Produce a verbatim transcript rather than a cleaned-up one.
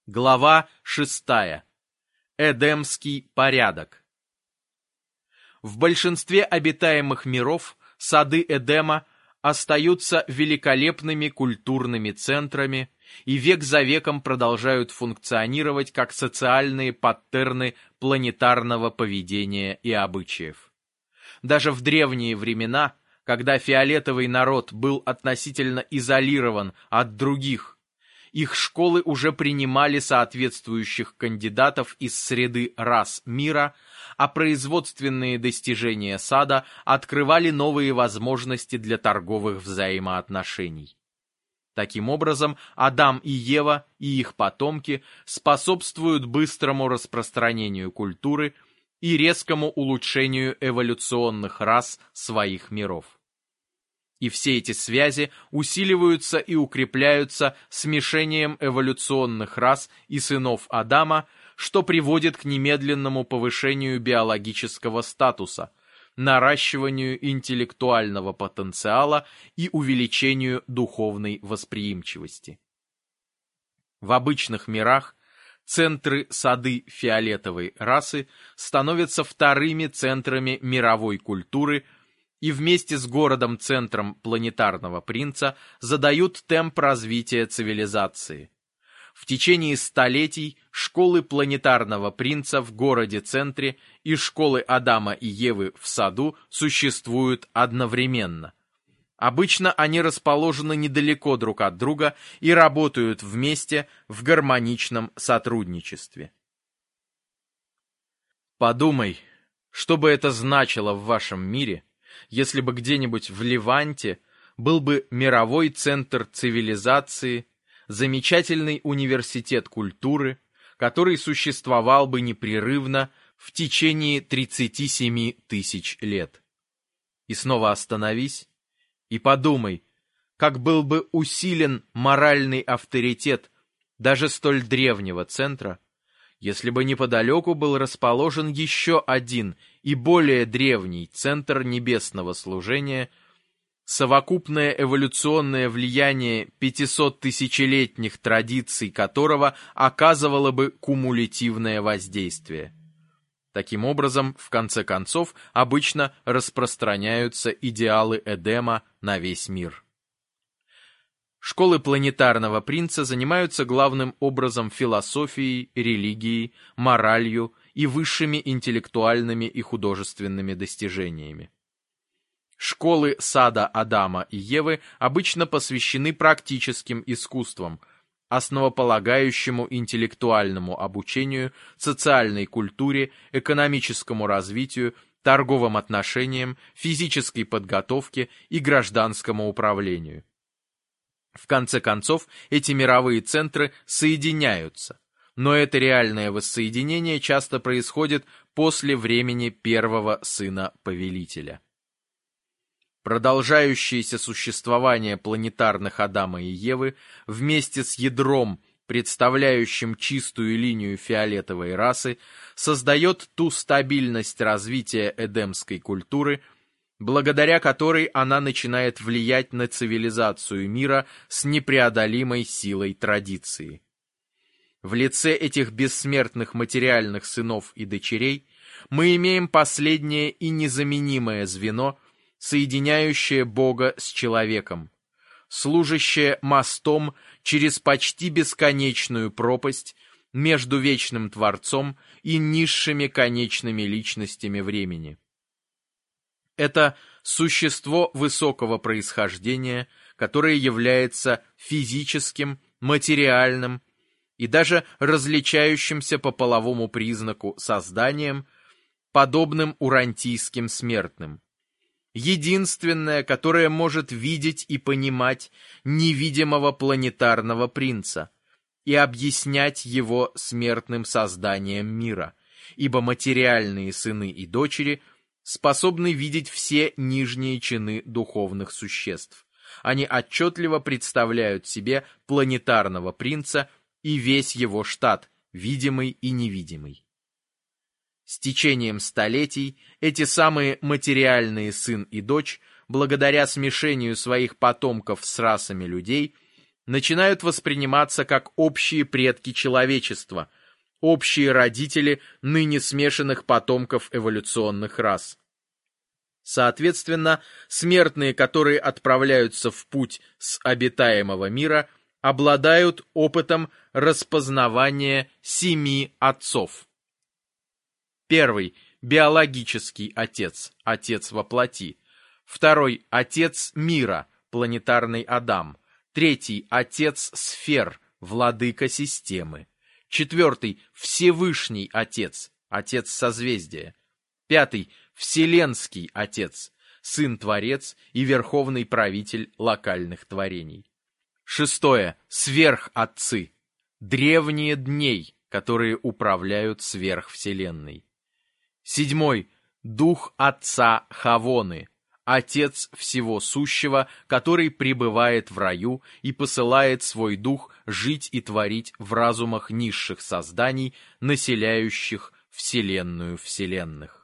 Глава шестая. Эдемский порядок. В большинстве обитаемых миров сады Эдема остаются великолепными культурными центрами и век за веком продолжают функционировать как социальные паттерны планетарного поведения и обычаев. Даже в древние времена, когда фиолетовый народ был относительно изолирован от других, их школы уже принимали соответствующих кандидатов из среды рас мира, а производственные достижения сада открывали новые возможности для торговых взаимоотношений. Таким образом, Адам и Ева и их потомки способствуют быстрому распространению культуры и резкому улучшению эволюционных рас своих миров. И все эти связи усиливаются и укрепляются смешением эволюционных рас и сынов Адама, что приводит к немедленному повышению биологического статуса, наращиванию интеллектуального потенциала и увеличению духовной восприимчивости. В обычных мирах центры сады фиолетовой расы становятся вторыми центрами мировой культуры и вместе с городом-центром планетарного принца задают темп развития цивилизации. В течение столетий школы планетарного принца в городе-центре и школы Адама и Евы в саду существуют одновременно. Обычно они расположены недалеко друг от друга и работают вместе в гармоничном сотрудничестве. Подумай, что бы это значило в вашем мире, если бы где-нибудь в Леванте был бы мировой центр цивилизации, замечательный университет культуры, который существовал бы непрерывно в течение тридцати семи тысяч лет. И снова остановись и подумай, как был бы усилен моральный авторитет даже столь древнего центра, если бы неподалеку был расположен еще один и более древний центр небесного служения, совокупное эволюционное влияние пятисоттысячелетних традиций которого оказывало бы кумулятивное воздействие. Таким образом, в конце концов, обычно распространяются идеалы Эдема на весь мир. Школы планетарного принца занимаются главным образом философией, религией, моралью и высшими интеллектуальными и художественными достижениями. Школы сада Адама и Евы обычно посвящены практическим искусствам, основополагающему интеллектуальному обучению, социальной культуре, экономическому развитию, торговым отношениям, физической подготовке и гражданскому управлению. В конце концов, эти мировые центры соединяются, но это реальное воссоединение часто происходит после времени первого сына повелителя. Продолжающееся существование планетарных Адама и Евы вместе с ядром, представляющим чистую линию фиолетовой расы, создает ту стабильность развития эдемской культуры, благодаря которой она начинает влиять на цивилизацию мира с непреодолимой силой традиции. В лице этих бессмертных материальных сынов и дочерей мы имеем последнее и незаменимое звено, соединяющее Бога с человеком, служащее мостом через почти бесконечную пропасть между вечным Творцом и низшими конечными личностями времени. Это существо высокого происхождения, которое является физическим, материальным и даже различающимся по половому признаку созданием, подобным урантийским смертным. Единственное, которое может видеть и понимать невидимого планетарного принца и объяснять его смертным созданием мира, ибо материальные сыны и дочери способны видеть все нижние чины духовных существ. Они отчетливо представляют себе планетарного принца и весь его штат, видимый и невидимый. С течением столетий эти самые материальные сын и дочь, благодаря смешению своих потомков с расами людей, начинают восприниматься как общие предки человечества, общие родители ныне смешанных потомков эволюционных рас. Соответственно, смертные, которые отправляются в путь с обитаемого мира, обладают опытом распознавания семи отцов. Первый – биологический отец, отец во плоти. Второй – отец мира, планетарный Адам. Третий – отец сфер, владыка системы. Четвертый – Всевышний Отец, Отец созвездия. Пятый – Вселенский Отец, Сын-Творец и Верховный Правитель локальных творений. Шестое – Сверхотцы, древние дней, которые управляют сверхвселенной. Седьмой – Дух Отца Хавоны, Отец всего сущего, который пребывает в раю и посылает свой дух жить и творить в разумах низших созданий, населяющих вселенную вселенных.